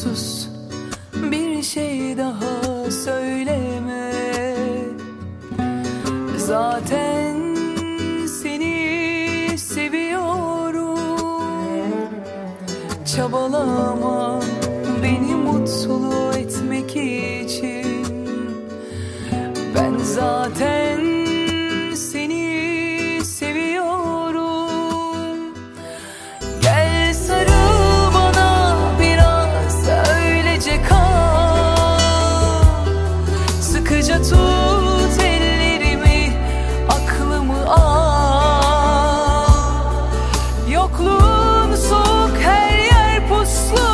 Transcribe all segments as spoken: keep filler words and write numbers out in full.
Sus, bir şey daha söyleme. Zaten seni seviyorum. Çabalama beni mutlu etmek için. Ben zaten seni seviyorum. Gel sarıl bana biraz, öylece kal. Sıkıca tut ellerimi, aklımı al. Yokluğun soğuk, her yer puslu.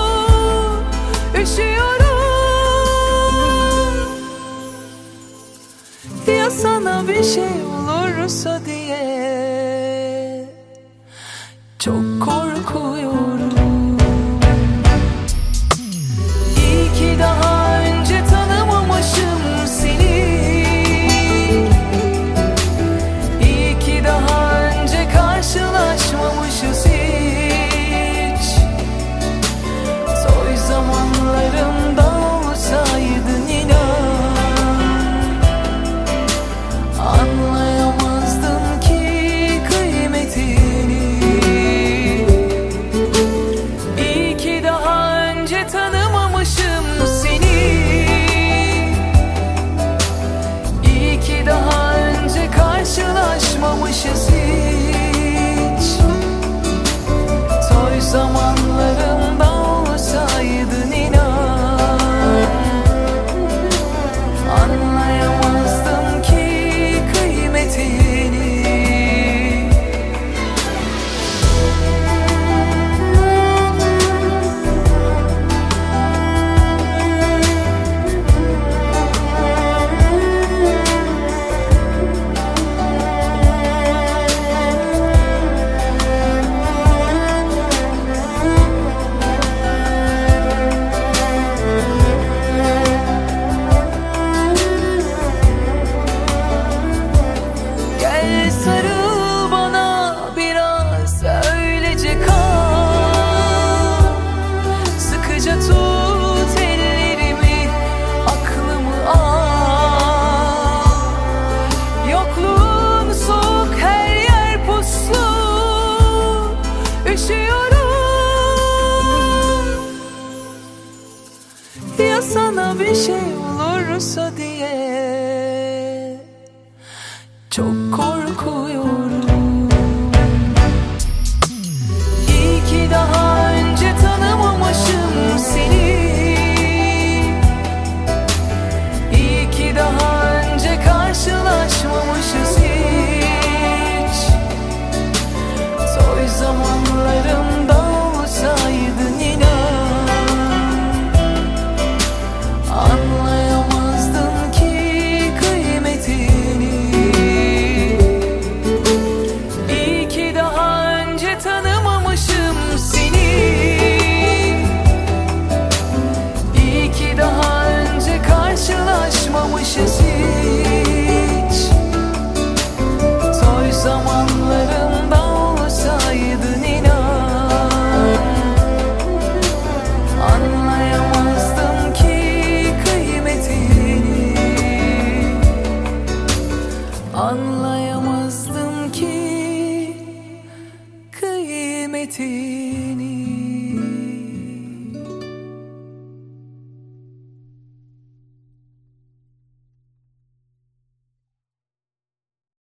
Üşüyorum. Ya sana bir şey olursa diye çok korkuyorum. İyi ki daha önce tanımamışım seni. İyi ki daha önce karşılaşmamışız hiç. Toy zamanlarımda olsaydın inan, anlayamazdım ki kıymetini. İyi ki daha önce tanımamışım seni. İyi ki daha önce karşılaşmamışız hiç. Toy zamanlarımda olsaydın inan, anlayamazdım ki kıymetini. Gel sarıl bana biraz, öylece kal. Sıkıca tut ellerimi, aklımı al. Yokluğun soğuk, her yer puslu. Üşüyorum. Ya sana bir şey olursa diye çok korkuyorum. İyi ki daha önce tanımamışım seni. İyi ki daha önce karşılaşmamışız hiç. Toy zamanlarımda olsaydın inan, anlayamazdım ki kıymetini. İyi ki daha önce tanımamışım seni. İyi ki daha önce karşılaşmamışız hiç. Toy zamanlarımda olsaydın inan, anlayamazdım ki kıymetini. Anlayamazdım ki kıymetini.